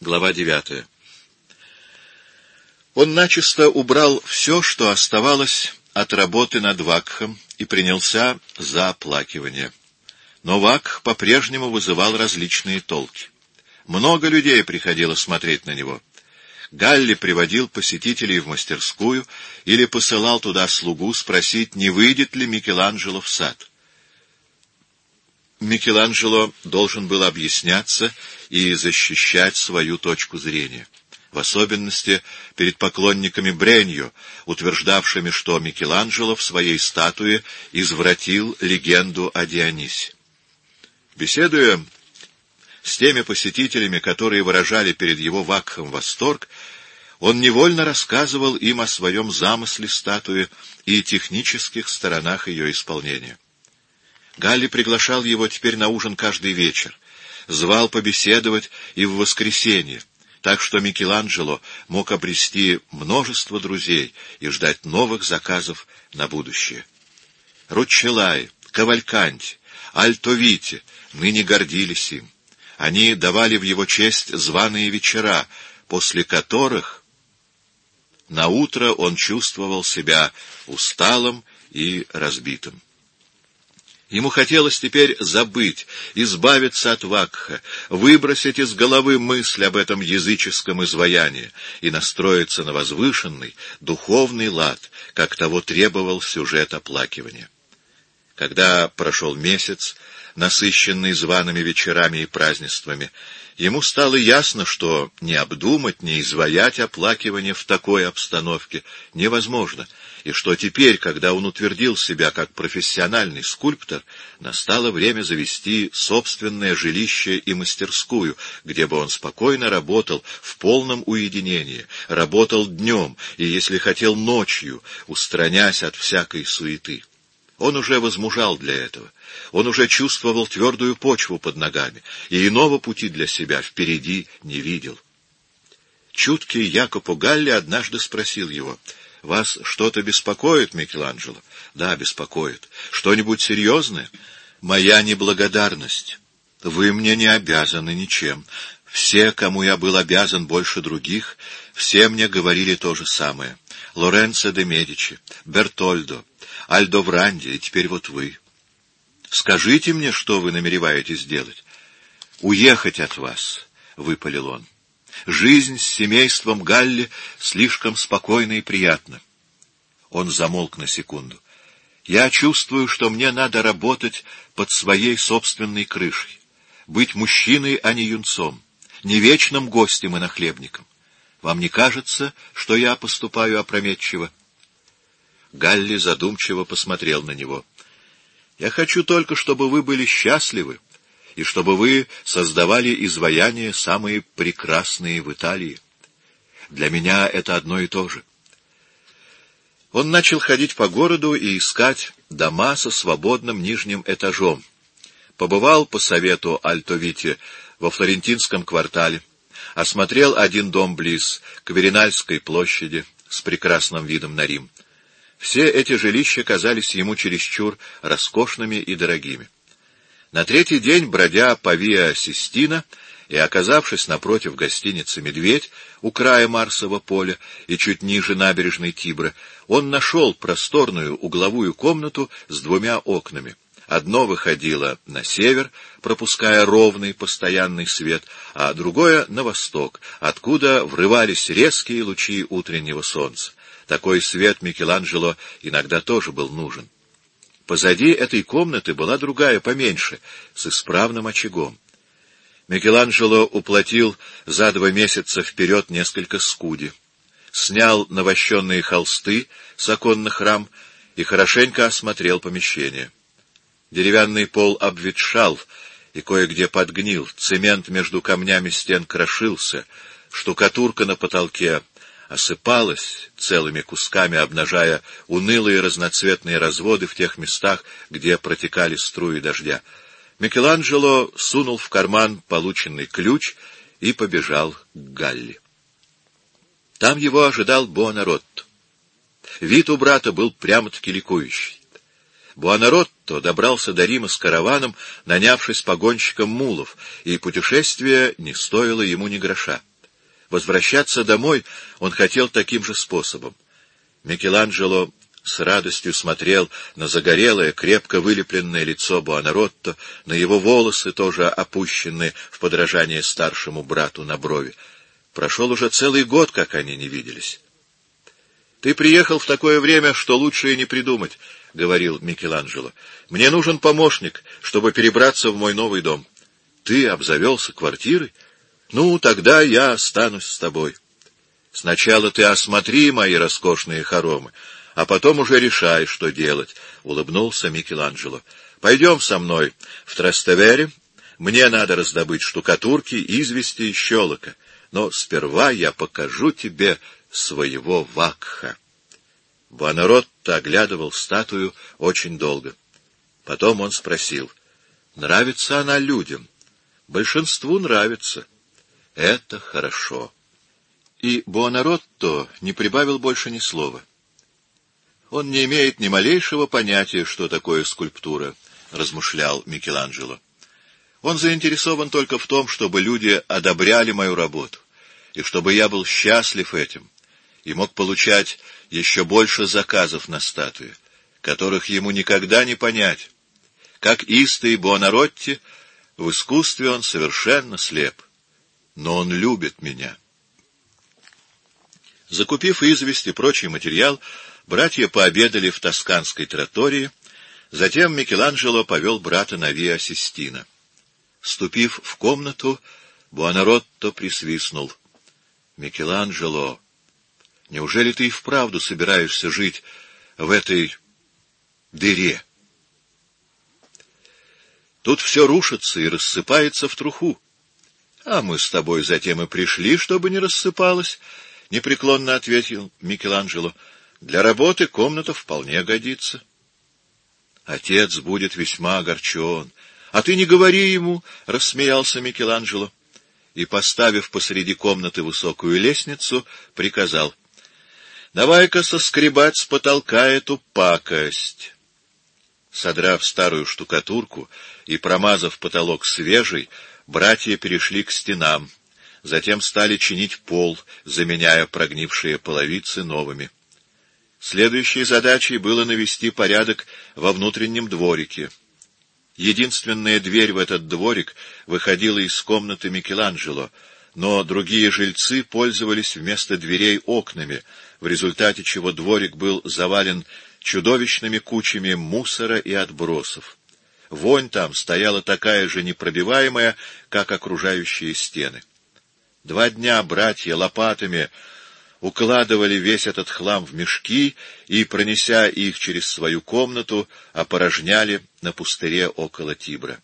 Глава 9. Он начисто убрал все, что оставалось от работы над Вакхом, и принялся за оплакивание. Но Вакх по-прежнему вызывал различные толки. Много людей приходило смотреть на него. Галли приводил посетителей в мастерскую или посылал туда слугу спросить, не выйдет ли Микеланджело в сад. Микеланджело должен был объясняться и защищать свою точку зрения, в особенности перед поклонниками Бреньо, утверждавшими, что Микеланджело в своей статуе извратил легенду о Дионисе. Беседуя с теми посетителями, которые выражали перед его Вакхом восторг, он невольно рассказывал им о своем замысле статуи и технических сторонах ее исполнения. Галли приглашал его теперь на ужин каждый вечер, звал побеседовать и в воскресенье, так что Микеланджело мог обрести множество друзей и ждать новых заказов на будущее. Руччеллай, Кавальканти, Альтовити ныне гордились им. Они давали в его честь званые вечера, после которых наутро он чувствовал себя усталым и разбитым. Ему хотелось теперь забыть, избавиться от Вакха, выбросить из головы мысль об этом языческом изваянии и настроиться на возвышенный, духовный лад, как того требовал сюжет оплакивания. Когда прошел месяц, насыщенный зваными вечерами и празднествами, ему стало ясно, что не обдумать, не изваять оплакивание в такой обстановке невозможно, и что теперь, когда он утвердил себя как профессиональный скульптор, настало время завести собственное жилище и мастерскую, где бы он спокойно работал в полном уединении, работал днем и, если хотел, ночью, устраняясь от всякой суеты. Он уже возмужал для этого. Он уже чувствовал твердую почву под ногами, и иного пути для себя впереди не видел. Чуткий Якопо Галли однажды спросил его: «Вас что-то беспокоит, Микеланджело?» «Да, беспокоит. Что-нибудь серьезное?» «Моя неблагодарность. Вы мне не обязаны ничем. Все, кому я был обязан больше других, все мне говорили то же самое. Лоренцо де Медичи, Бертольдо, Альдовранди, и теперь вот вы. Скажите мне, что вы намереваетесь делать?» «Уехать от вас», — выпалил он. «Жизнь с семейством Галли слишком спокойна и приятна». Он замолк на секунду. «Я чувствую, что мне надо работать под своей собственной крышей, быть мужчиной, а не юнцом, не вечным гостем и нахлебником. Вам не кажется, что я поступаю опрометчиво?» Галли задумчиво посмотрел на него. «Я хочу только, чтобы вы были счастливы, и чтобы вы создавали изваяния самые прекрасные в Италии. Для меня это одно и то же». Он начал ходить по городу и искать дома со свободным нижним этажом. Побывал по совету Альтовити во Флорентинском квартале, осмотрел один дом близ Кверинальской площади с прекрасным видом на Рим. Все эти жилища казались ему чересчур роскошными и дорогими. На третий день, бродя по Виа Систина и оказавшись напротив гостиницы «Медведь» у края Марсового поля и чуть ниже набережной Тибра, он нашел просторную угловую комнату с двумя окнами. Одно выходило на север, пропуская ровный постоянный свет, а другое — на восток, откуда врывались резкие лучи утреннего солнца. Такой свет Микеланджело иногда тоже был нужен. Позади этой комнаты была другая, поменьше, с исправным очагом. Микеланджело уплатил за 2 месяца вперед несколько скуди, снял навощенные холсты с оконных рам и хорошенько осмотрел помещение. Деревянный пол обветшал и кое-где подгнил, цемент между камнями стен крошился, штукатурка на потолке осыпалась целыми кусками, обнажая унылые разноцветные разводы в тех местах, где протекали струи дождя. Микеланджело сунул в карман полученный ключ и побежал к Галли. Там его ожидал Буонаротто. Вид у брата был прямо-таки ликующий. Буонаротто добрался до Рима с караваном, нанявшись погонщиком мулов, и путешествие не стоило ему ни гроша. Возвращаться домой он хотел таким же способом. Микеланджело с радостью смотрел на загорелое, крепко вылепленное лицо Буонаротто, на его волосы, тоже опущенные в подражание старшему брату на брови. Прошел уже целый год, как они не виделись. — Ты приехал в такое время, что лучше и не придумать, — говорил Микеланджело. — Мне нужен помощник, чтобы перебраться в мой новый дом. — Ты обзавелся квартирой? Ну, тогда я останусь с тобой. Сначала ты осмотри мои роскошные хоромы, а потом уже решай, что делать, — улыбнулся Микеланджело. — Пойдем со мной в Трастевере. Мне надо раздобыть штукатурки, извести и щелока. Но сперва я покажу тебе своего Вакха. Буонаротто оглядывал статую очень долго. Потом он спросил: — Нравится она людям? — Большинству нравится. — Это хорошо. И Буонаротто не прибавил больше ни слова. Он не имеет ни малейшего понятия, что такое скульптура, — размышлял Микеланджело. Он заинтересован только в том, чтобы люди одобряли мою работу, и чтобы я был счастлив этим, и мог получать еще больше заказов на статуи, которых ему никогда не понять. Как истый Буонаротти, в искусстве он совершенно слеп, но он любит меня. Закупив известь и прочий материал, братья пообедали в тосканской траттории, затем Микеланджело повел брата на Виа Систина. Вступив в комнату, Буонаротто присвистнул. — Микеланджело, неужели ты и вправду собираешься жить в этой дыре? Тут все рушится и рассыпается в труху. — А мы с тобой затем и пришли, чтобы не рассыпалось, — непреклонно ответил Микеланджело. — Для работы комната вполне годится. Отец будет весьма огорчен. — А ты не говори ему, — рассмеялся Микеланджело. И, поставив посреди комнаты высокую лестницу, приказал: — Давай-ка соскребать с потолка эту пакость. Содрав старую штукатурку и промазав потолок свежей, братья перешли к стенам, затем стали чинить пол, заменяя прогнившие половицы новыми. Следующей задачей было навести порядок во внутреннем дворике. Единственная дверь в этот дворик выходила из комнаты Микеланджело, но другие жильцы пользовались вместо дверей окнами, в результате чего дворик был завален чудовищными кучами мусора и отбросов. Вонь там стояла такая же непробиваемая, как окружающие стены. 2 дня братья лопатами укладывали весь этот хлам в мешки и, пронеся их через свою комнату, опорожняли на пустыре около Тибра.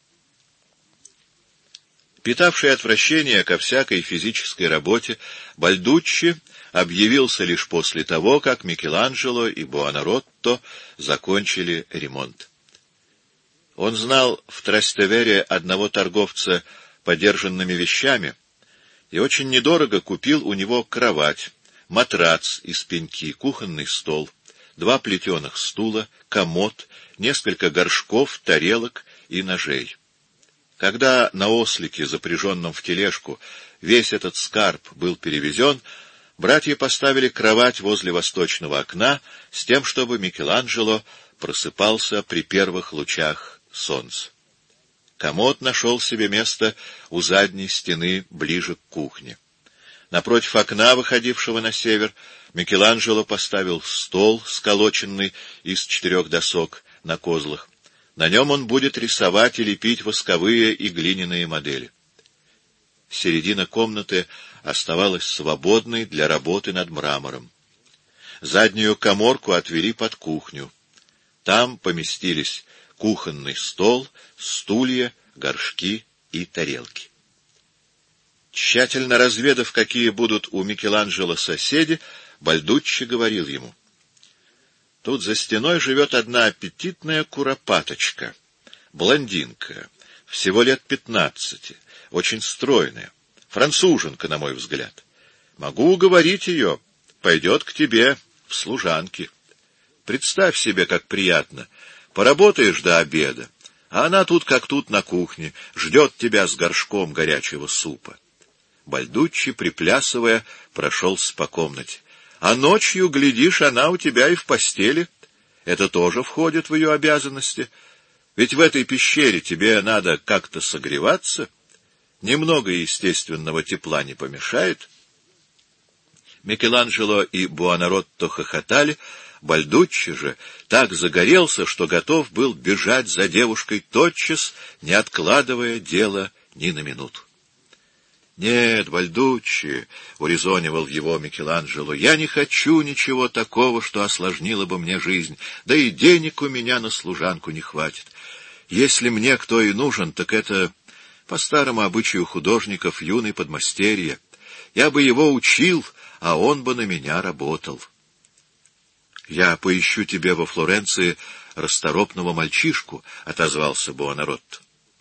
Питавший отвращение ко всякой физической работе, Бальдуччи объявился лишь после того, как Микеланджело и Буонаротто закончили ремонт. Он знал в Трастевере одного торговца подержанными вещами и очень недорого купил у него кровать, матрац из пеньки, кухонный стол, 2 плетеных стула, комод, несколько горшков, тарелок и ножей. Когда на ослике, запряженном в тележку, весь этот скарб был перевезен, братья поставили кровать возле восточного окна с тем, чтобы Микеланджело просыпался при первых лучах солнца. Комод нашел себе место у задней стены ближе к кухне. Напротив окна, выходившего на север, Микеланджело поставил стол, сколоченный из 4 досок на козлах. На нем он будет рисовать и лепить восковые и глиняные модели. Середина комнаты оставалась свободной для работы над мрамором. Заднюю каморку отвели под кухню. Там поместились кухонный стол, стулья, горшки и тарелки. Тщательно разведав, какие будут у Микеланджело соседи, Бальдуччи говорил ему: «Тут за стеной живет одна аппетитная куропаточка, блондинка, всего лет 15, очень стройная, француженка, на мой взгляд. Могу уговорить ее, пойдет к тебе в служанки. Представь себе, как приятно. Поработаешь до обеда, а она тут как тут на кухне, ждет тебя с горшком горячего супа. Бальдуччи, приплясывая, прошелся по комнате. — А ночью, глядишь, она у тебя и в постели. Это тоже входит в ее обязанности. Ведь в этой пещере тебе надо как-то согреваться. Немного естественного тепла не помешает. Микеланджело и Буонаротто хохотали. Бальдуччи же так загорелся, что готов был бежать за девушкой тотчас, не откладывая дело ни на минуту. — Нет, Бальдуччи, — урезонивал его Микеланджело, — я не хочу ничего такого, что осложнило бы мне жизнь, да и денег у меня на служанку не хватит. Если мне кто и нужен, так это, по старому обычаю художников, юный подмастерье. Я бы его учил, а он бы на меня работал. — Я поищу тебе во Флоренции расторопного мальчишку, — отозвался Буонаротто.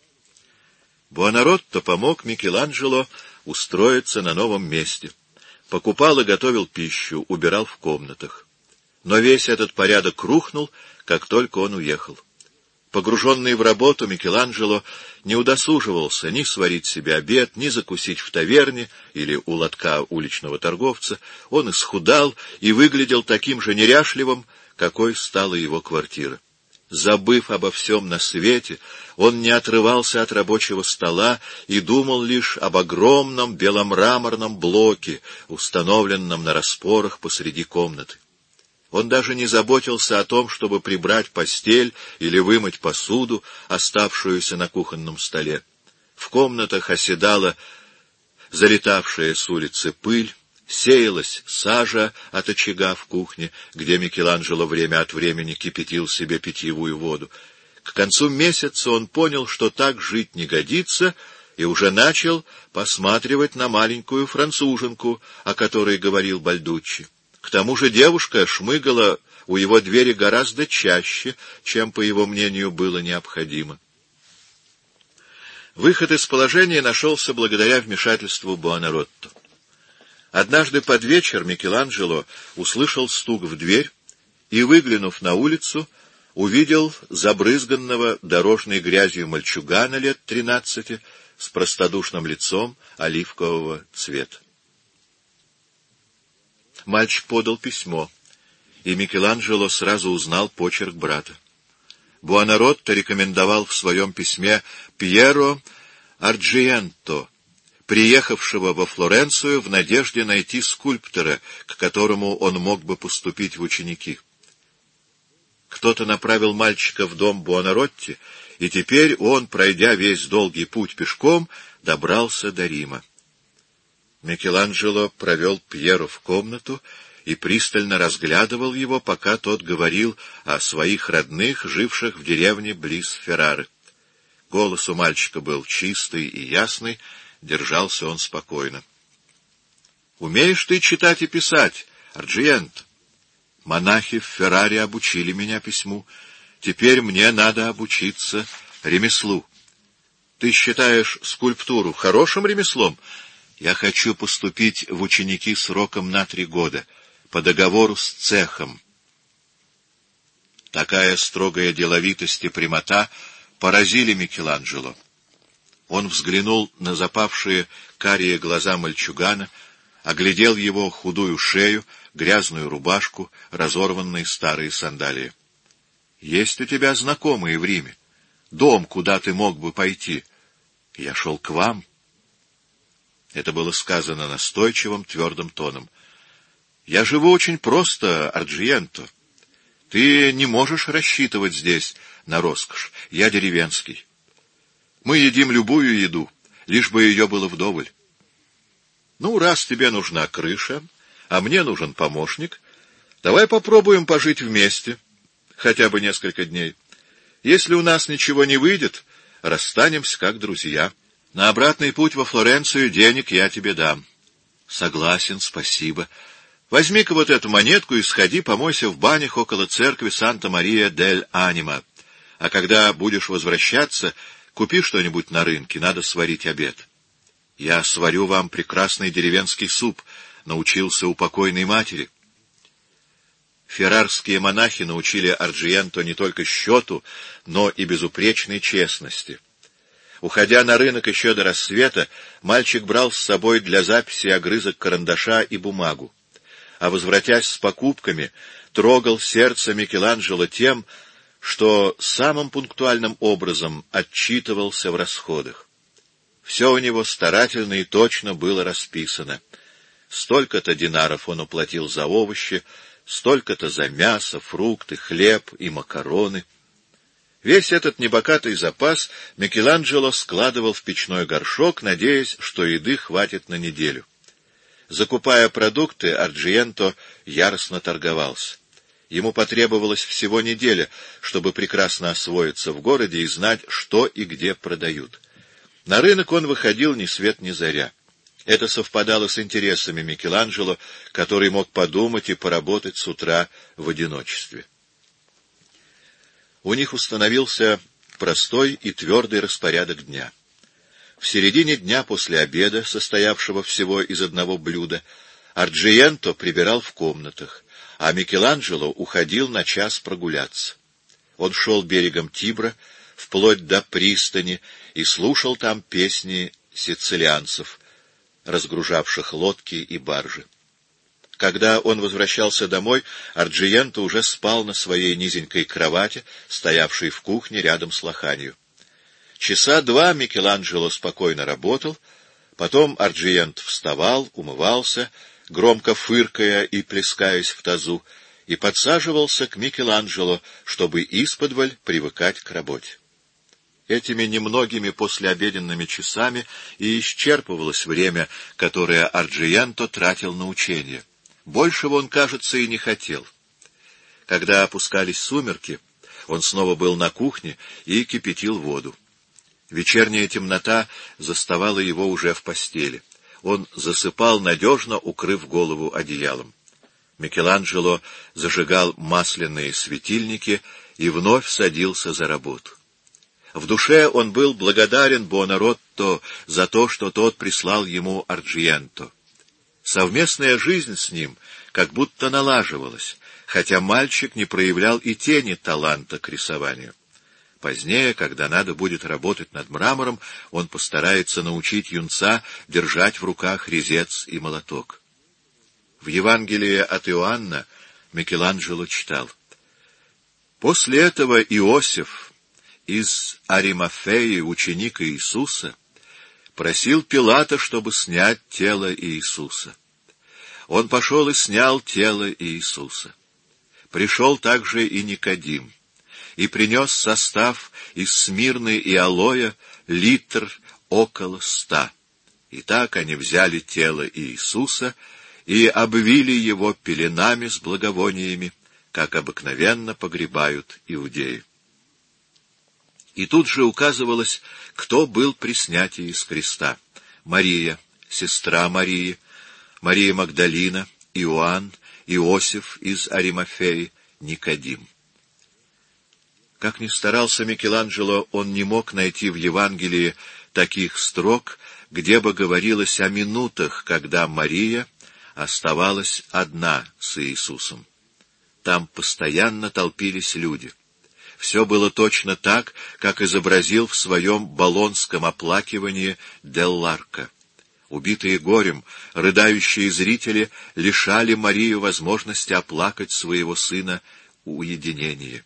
Буонаротто помог Микеланджело устроиться на новом месте. Покупал и готовил пищу, убирал в комнатах. Но весь этот порядок рухнул, как только он уехал. Погруженный в работу, Микеланджело не удосуживался ни сварить себе обед, ни закусить в таверне или у лотка уличного торговца. Он исхудал и выглядел таким же неряшливым, какой стала его квартира. Забыв обо всем на свете, он не отрывался от рабочего стола и думал лишь об огромном беломраморном блоке, установленном на распорах посреди комнаты. Он даже не заботился о том, чтобы прибрать постель или вымыть посуду, оставшуюся на кухонном столе. В комнатах оседала залетавшая с улицы пыль, сеялась сажа от очага в кухне, где Микеланджело время от времени кипятил себе питьевую воду. К концу месяца он понял, что так жить не годится, и уже начал посматривать на маленькую француженку, о которой говорил Бальдуччи. К тому же девушка шмыгала у его двери гораздо чаще, чем, по его мнению, было необходимо. Выход из положения нашелся благодаря вмешательству Буонаротто. Однажды под вечер Микеланджело услышал стук в дверь и, выглянув на улицу, увидел забрызганного дорожной грязью мальчугана лет 13 с простодушным лицом оливкового цвета. Мальчик подал письмо, и Микеланджело сразу узнал почерк брата. Буонаротто рекомендовал в своем письме Пьеро Арджиенто, приехавшего во Флоренцию в надежде найти скульптора, к которому он мог бы поступить в ученики. Кто-то направил мальчика в дом Буонаротти, и теперь он, пройдя весь долгий путь пешком, добрался до Рима. Микеланджело провел Пьеро в комнату и пристально разглядывал его, пока тот говорил о своих родных, живших в деревне близ Феррары. Голос у мальчика был чистый и ясный, держался он спокойно. — Умеешь ты читать и писать, Арджиенто? Монахи в Ферраре обучили меня письму. Теперь мне надо обучиться ремеслу. Ты считаешь скульптуру хорошим ремеслом? Я хочу поступить в ученики сроком на 3 года, по договору с цехом. Такая строгая деловитость и прямота поразили Микеланджело. Он взглянул на запавшие карие глаза мальчугана, оглядел его худую шею, грязную рубашку, разорванные старые сандалии. — Есть у тебя знакомые в Риме? Дом, куда ты мог бы пойти? Я шел к вам. Это было сказано настойчивым, твердым тоном. — Я живу очень просто, Арджиенто. Ты не можешь рассчитывать здесь на роскошь. Я деревенский. Мы едим любую еду, лишь бы ее было вдоволь. Ну, раз тебе нужна крыша, а мне нужен помощник, давай попробуем пожить вместе, хотя бы несколько дней. Если у нас ничего не выйдет, расстанемся как друзья. На обратный путь во Флоренцию денег я тебе дам. — Согласен, спасибо. Возьми-ка вот эту монетку и сходи, помойся в банях около церкви Санта-Мария-дель-Анима. А когда будешь возвращаться, купи что-нибудь на рынке, надо сварить обед. Я сварю вам прекрасный деревенский суп, научился у покойной матери. Феррарские монахи научили Арджиенто не только счету, но и безупречной честности. Уходя на рынок еще до рассвета, мальчик брал с собой для записи огрызок карандаша и бумагу, а, возвратясь с покупками, трогал сердце Микеланджело тем, что самым пунктуальным образом отчитывался в расходах. Все у него старательно и точно было расписано. Столько-то динаров он уплатил за овощи, столько-то за мясо, фрукты, хлеб и макароны. Весь этот небогатый запас Микеланджело складывал в печной горшок, надеясь, что еды хватит на неделю. Закупая продукты, Арджиенто яростно торговался. Ему потребовалось всего неделя, чтобы прекрасно освоиться в городе и знать, что и где продают. На рынок он выходил ни свет ни заря. Это совпадало с интересами Микеланджело, который мог подумать и поработать с утра в одиночестве. У них установился простой и твердый распорядок дня. В середине дня после обеда, состоявшего всего из одного блюда, Арджиенто прибирал в комнатах, а Микеланджело уходил на час прогуляться. Он шел берегом Тибра, вплоть до пристани, и слушал там песни сицилианцев, разгружавших лодки и баржи. Когда он возвращался домой, Арджиенто уже спал на своей низенькой кровати, стоявшей в кухне рядом с лоханью. Часа два Микеланджело спокойно работал, потом Арджиенто вставал, умывался, громко фыркая и плескаясь в тазу, и подсаживался к Микеланджело, чтобы исподволь привыкать к работе. Этими немногими послеобеденными часами и исчерпывалось время, которое Арджиенто тратил на учение. Большего он, кажется, и не хотел. Когда опускались сумерки, он снова был на кухне и кипятил воду. Вечерняя темнота заставала его уже в постели. Он засыпал, надежно укрыв голову одеялом. Микеланджело зажигал масляные светильники и вновь садился за работу. В душе он был благодарен Буонаротто за то, что тот прислал ему Арджиенто. Совместная жизнь с ним как будто налаживалась, хотя мальчик не проявлял и тени таланта к рисованию. Позднее, когда надо будет работать над мрамором, он постарается научить юнца держать в руках резец и молоток. В Евангелии от Иоанна Микеланджело читал: «После этого Иосиф из Аримафеи, ученик Иисуса, просил Пилата, чтобы снять тело Иисуса. Он пошел и снял тело Иисуса. Пришел также и Никодим, и принес состав из смирны и алоэ литр около 100. И так они взяли тело Иисуса и обвили его пеленами с благовониями, как обыкновенно погребают иудеи». И тут же указывалось, кто был при снятии с креста: Мария, сестра Марии, Мария Магдалина, Иоанн, Иосиф из Аримафеи, Никодим. Как ни старался Микеланджело, он не мог найти в Евангелии таких строк, где бы говорилось о минутах, когда Мария оставалась одна с Иисусом. Там постоянно толпились люди. Все было точно так, как изобразил в своем болонском оплакивании Делларко. Убитые горем, рыдающие зрители лишали Марию возможности оплакать своего сына уединение.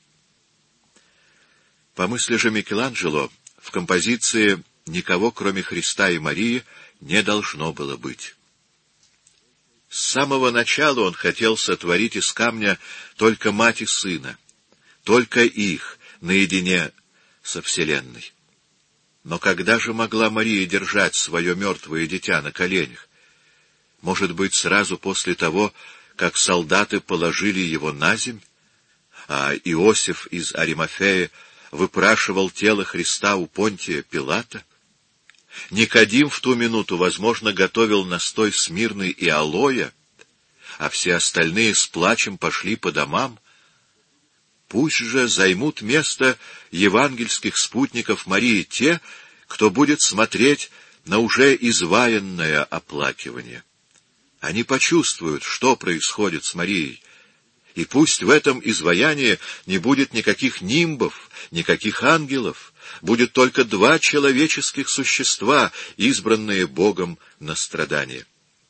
По мысли же Микеланджело, в композиции никого, кроме Христа и Марии, не должно было быть. С самого начала он хотел сотворить из камня только мать и сына, только их, наедине со Вселенной. Но когда же могла Мария держать свое мертвое дитя на коленях? Может быть, сразу после того, как солдаты положили его на земь, а Иосиф из Аримафеи выпрашивал тело Христа у Понтия Пилата? Никодим в ту минуту, возможно, готовил настой смирны и алоэ, а все остальные с плачем пошли по домам. Пусть же займут место евангельских спутников Марии те, кто будет смотреть на уже изваянное оплакивание. Они почувствуют, что происходит с Марией, И пусть в этом изваянии не будет никаких нимбов, никаких ангелов, будет только два человеческих существа, избранные Богом на страдание.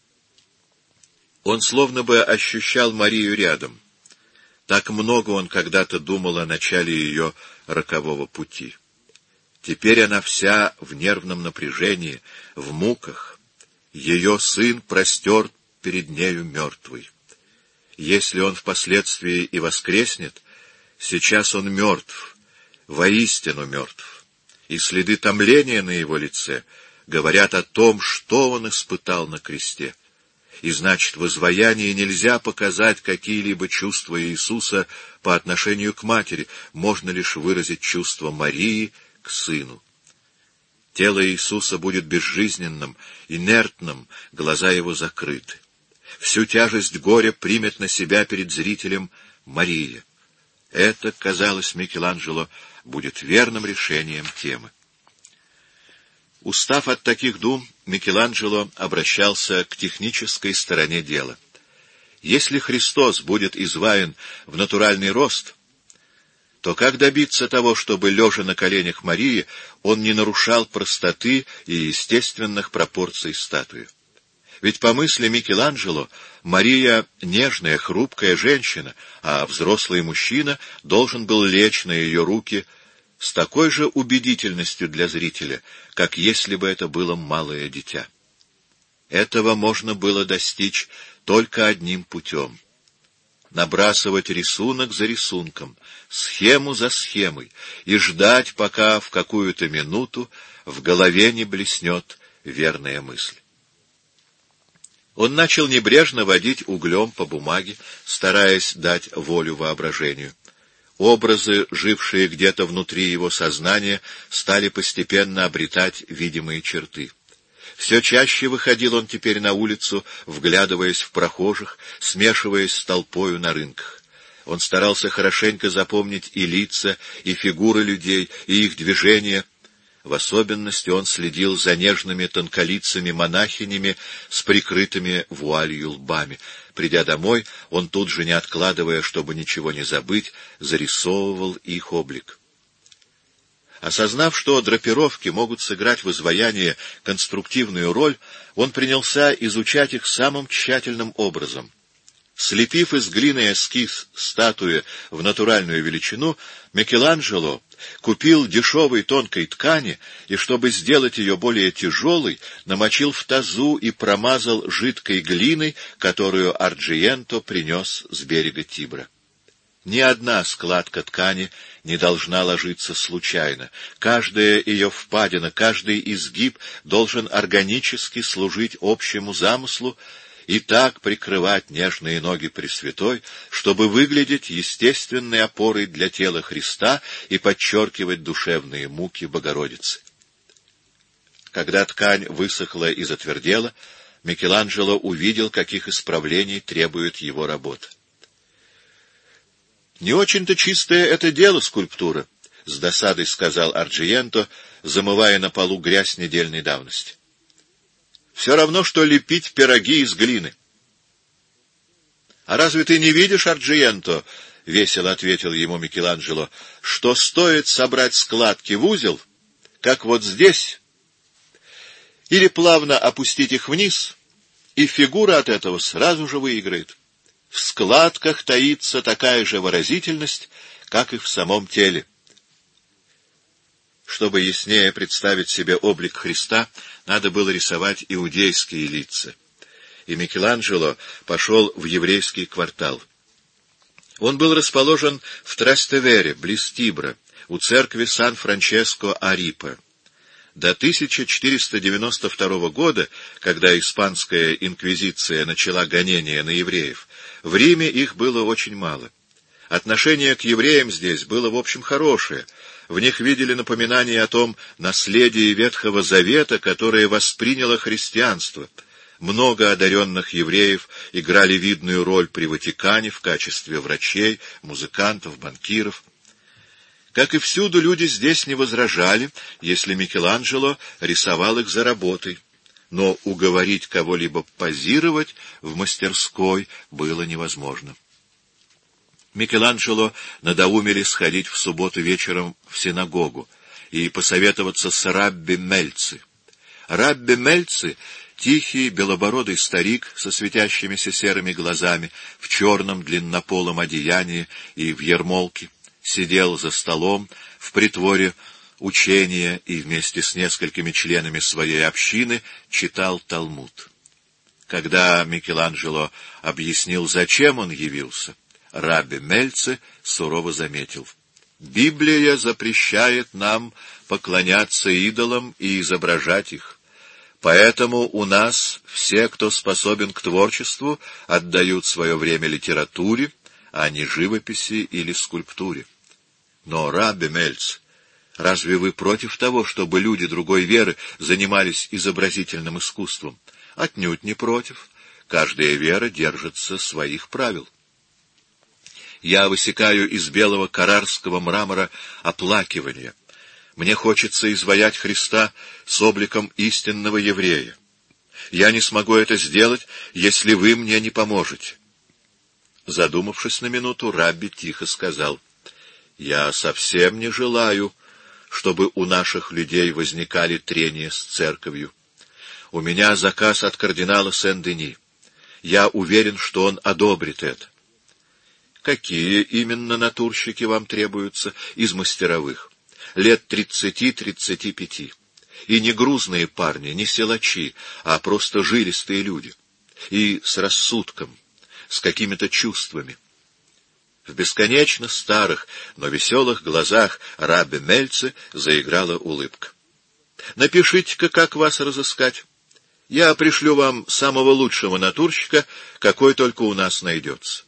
Он словно бы ощущал Марию рядом. Так много он когда-то думал о начале ее рокового пути. Теперь она вся в нервном напряжении, в муках. Ее сын простерт перед нею мертвый. Если он впоследствии и воскреснет, сейчас он мертв, воистину мертв, и следы томления на его лице говорят о том, что он испытал на кресте. И значит, в изваянии нельзя показать какие-либо чувства Иисуса по отношению к матери, можно лишь выразить чувства Марии к сыну. Тело Иисуса будет безжизненным, инертным, глаза его закрыты. Всю тяжесть горя примет на себя перед зрителем Мария. Это, казалось Микеланджело, будет верным решением темы. Устав от таких дум, Микеланджело обращался к технической стороне дела. Если Христос будет изваян в натуральный рост, то как добиться того, чтобы, лежа на коленях Марии, он не нарушал простоты и естественных пропорций статуи? Ведь по мысли Микеланджело Мария — нежная, хрупкая женщина, а взрослый мужчина должен был лечь на ее руки с такой же убедительностью для зрителя, как если бы это было малое дитя. Этого можно было достичь только одним путем — набрасывать рисунок за рисунком, схему за схемой, и ждать, пока в какую-то минуту в голове не блеснет верная мысль. Он начал небрежно водить углем по бумаге, стараясь дать волю воображению. Образы, жившие где-то внутри его сознания, стали постепенно обретать видимые черты. Все чаще выходил он теперь на улицу, вглядываясь в прохожих, смешиваясь с толпою на рынках. Он старался хорошенько запомнить и лица, и фигуры людей, и их движения. В особенности он следил за нежными тонколицами монахинями с прикрытыми вуалью лбами. Придя домой, он тут же, не откладывая, чтобы ничего не забыть, зарисовывал их облик. Осознав, что драпировки могут сыграть в изваянии конструктивную роль, он принялся изучать их самым тщательным образом. Слепив из глины эскиз статуи в натуральную величину, Микеланджело купил дешевой тонкой ткани и, чтобы сделать ее более тяжелой, намочил в тазу и промазал жидкой глиной, которую Арджиенто принес с берега Тибра. Ни одна складка ткани не должна ложиться случайно. Каждая ее впадина, каждый изгиб должен органически служить общему замыслу и так прикрывать нежные ноги Пресвятой, чтобы выглядеть естественной опорой для тела Христа и подчеркивать душевные муки Богородицы. Когда ткань высохла и затвердела, Микеланджело увидел, каких исправлений требует его работа. «Не очень-то чистое это дело, скульптура», — с досадой сказал Арджиенто, замывая на полу грязь недельной давности. «Все равно, что лепить пироги из глины». «А разве ты не видишь, Арджиенто, — весело ответил ему Микеланджело, — что стоит собрать складки в узел, как вот здесь, или плавно опустить их вниз, и фигура от этого сразу же выиграет. В складках таится такая же выразительность, как и в самом теле». Чтобы яснее представить себе облик Христа, надо было рисовать иудейские лица. И Микеланджело пошел в еврейский квартал. Он был расположен в Трастевере, близ Тибра, у церкви Сан-Франческо-Арипа. До 1492 года, когда испанская инквизиция начала гонения на евреев, в Риме их было очень мало. Отношение к евреям здесь было, в общем, хорошее. В них видели напоминание о том наследии Ветхого Завета, которое восприняло христианство. Много одаренных евреев играли видную роль при Ватикане в качестве врачей, музыкантов, банкиров. Как и всюду, люди здесь не возражали, если Микеланджело рисовал их за работой. Но уговорить кого-либо позировать в мастерской было невозможно. Микеланджело надоумили сходить в субботу вечером в синагогу и посоветоваться с Рабби Мельци. Рабби Мельци — тихий, белобородый старик со светящимися серыми глазами, в черном длиннополом одеянии и в ермолке, сидел за столом в притворе учения и вместе с несколькими членами своей общины читал Талмуд. Когда Микеланджело объяснил, зачем он явился, Рабби Мельци сурово заметил: «Библия запрещает нам поклоняться идолам и изображать их. Поэтому у нас все, кто способен к творчеству, отдают свое время литературе, а не живописи или скульптуре. Но, Рабби Мельци, разве вы против того, чтобы люди другой веры занимались изобразительным искусством? Отнюдь не против. Каждая вера держится своих правил. Я высекаю из белого каррарского мрамора оплакивание. Мне хочется изваять Христа с обликом истинного еврея. Я не смогу это сделать, если вы мне не поможете». Задумавшись на минуту, Рабби тихо сказал: «Я совсем не желаю, чтобы у наших людей возникали трения с церковью. У меня заказ от кардинала Сен-Дени. Я уверен, что он одобрит это». «Какие именно натурщики вам требуются из мастеровых? Лет 30-35. И не грузные парни, не силачи, а просто жилистые люди. И с рассудком, с какими-то чувствами». В бесконечно старых, но веселых глазах Рабби Мельци заиграла улыбка. «Напишите-ка, как вас разыскать. Я пришлю вам самого лучшего натурщика, какой только у нас найдется».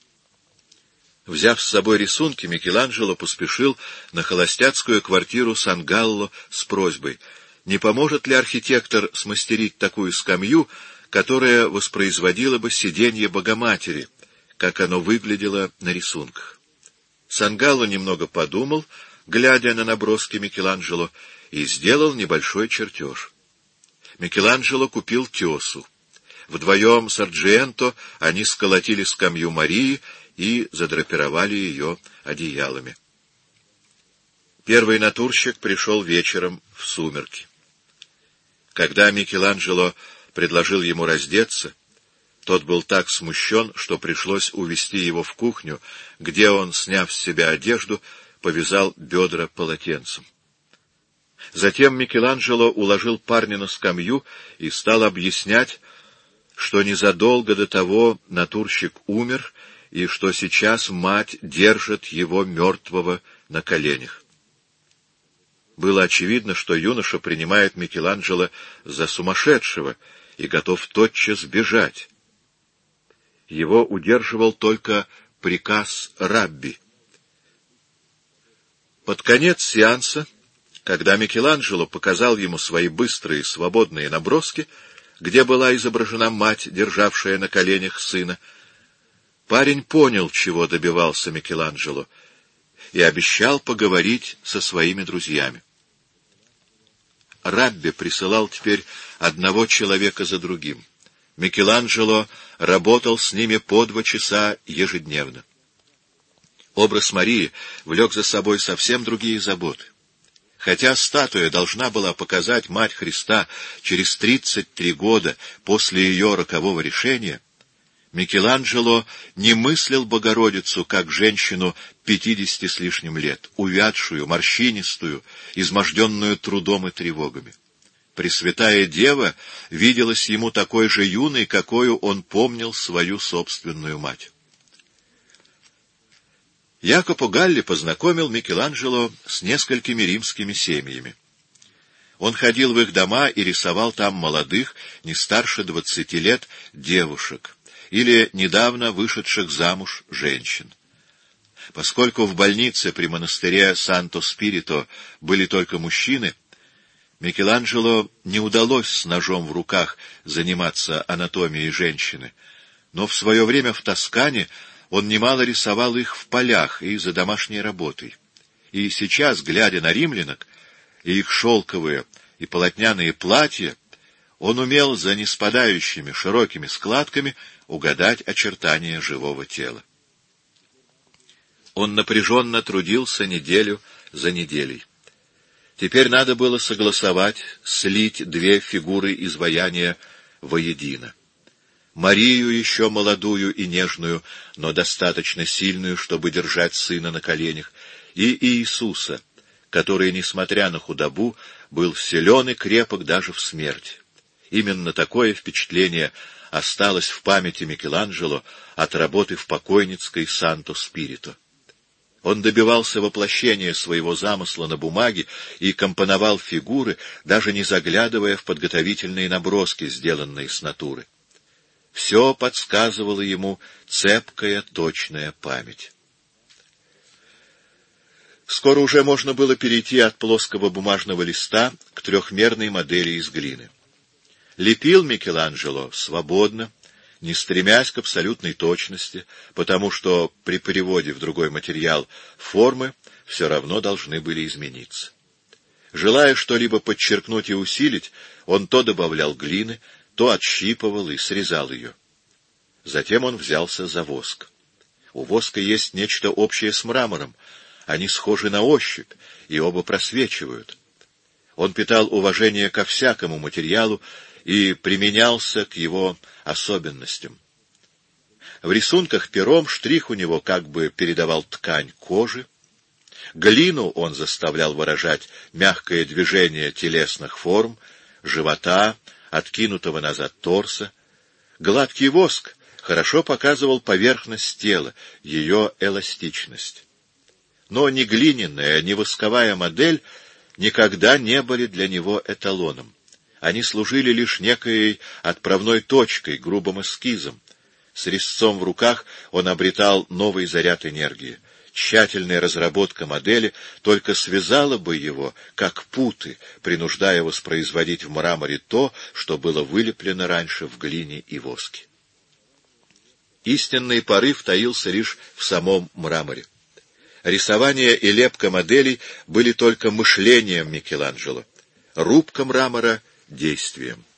Взяв с собой рисунки, Микеланджело поспешил на холостяцкую квартиру Сан-Галло с просьбой: не поможет ли архитектор смастерить такую скамью, которая воспроизводила бы сиденье Богоматери, как оно выглядело на рисунках. Сан-Галло немного подумал, глядя на наброски Микеланджело, и сделал небольшой чертеж. Микеланджело купил тесу. Вдвоем с Арджиенто они сколотили скамью Марии и задрапировали ее одеялами. Первый натурщик пришел вечером в сумерки. Когда Микеланджело предложил ему раздеться, тот был так смущен, что пришлось увести его в кухню, где он, сняв с себя одежду, повязал бедра полотенцем. Затем Микеланджело уложил парня на скамью и стал объяснять, что незадолго до того натурщик умер, и что сейчас мать держит его мертвого на коленях. Было очевидно, что юноша принимает Микеланджело за сумасшедшего и готов тотчас бежать. Его удерживал только приказ Рабби. Под конец сеанса, когда Микеланджело показал ему свои быстрые свободные наброски, где была изображена мать, державшая на коленях сына, парень понял, чего добивался Микеланджело, и обещал поговорить со своими друзьями. Рабби присылал теперь одного человека за другим. Микеланджело работал с ними по 2 часа ежедневно. Образ Марии влек за собой совсем другие заботы. Хотя статуя должна была показать Мать Христа через 33 года после ее рокового решения, Микеланджело не мыслил Богородицу как женщину 50 с лишним лет, увядшую, морщинистую, изможденную трудом и тревогами. Пресвятая Дева виделась ему такой же юной, какою он помнил свою собственную мать. Якопо Галли познакомил Микеланджело с несколькими римскими семьями. Он ходил в их дома и рисовал там молодых, не старше 20 лет, девушек или недавно вышедших замуж женщин. Поскольку в больнице при монастыре Санто-Спирито были только мужчины, Микеланджело не удалось с ножом в руках заниматься анатомией женщины, но в свое время в Тоскане он немало рисовал их в полях и за домашней работой. И сейчас, глядя на римлянок и их шелковые и полотняные платья, он умел за неспадающими широкими складками угадать очертания живого тела. Он напряженно трудился неделю за неделей. Теперь надо было согласовать, слить две фигуры изваяния воедино. Марию, еще молодую и нежную, но достаточно сильную, чтобы держать сына на коленях, и Иисуса, который, несмотря на худобу, был силен и крепок даже в смерти. Именно такое впечатление осталось в памяти Микеланджело от работы в покойницкой Санто-Спирито. Он добивался воплощения своего замысла на бумаге и компоновал фигуры, даже не заглядывая в подготовительные наброски, сделанные с натуры. Все подсказывало ему цепкая, точная память. Скоро уже можно было перейти от плоского бумажного листа к трехмерной модели из глины. Лепил Микеланджело свободно, не стремясь к абсолютной точности, потому что при переводе в другой материал формы все равно должны были измениться. Желая что-либо подчеркнуть и усилить, он то добавлял глины, то отщипывал и срезал ее. Затем он взялся за воск. У воска есть нечто общее с мрамором, они схожи на ощупь, и оба просвечивают. Он питал уважение ко всякому материалу и применялся к его особенностям. В рисунках пером штрих у него как бы передавал ткань кожи, глину он заставлял выражать мягкое движение телесных форм, живота, откинутого назад торса. Гладкий воск хорошо показывал поверхность тела, ее эластичность. Но ни глиняная, ни восковая модель никогда не были для него эталоном. Они служили лишь некой отправной точкой, грубым эскизом. С резцом в руках он обретал новый заряд энергии. Тщательная разработка модели только связала бы его, как путы, принуждая воспроизводить в мраморе то, что было вылеплено раньше в глине и воске. Истинный порыв таился лишь в самом мраморе. Рисование и лепка моделей были только мышлением Микеланджело, рубка мрамора — действием.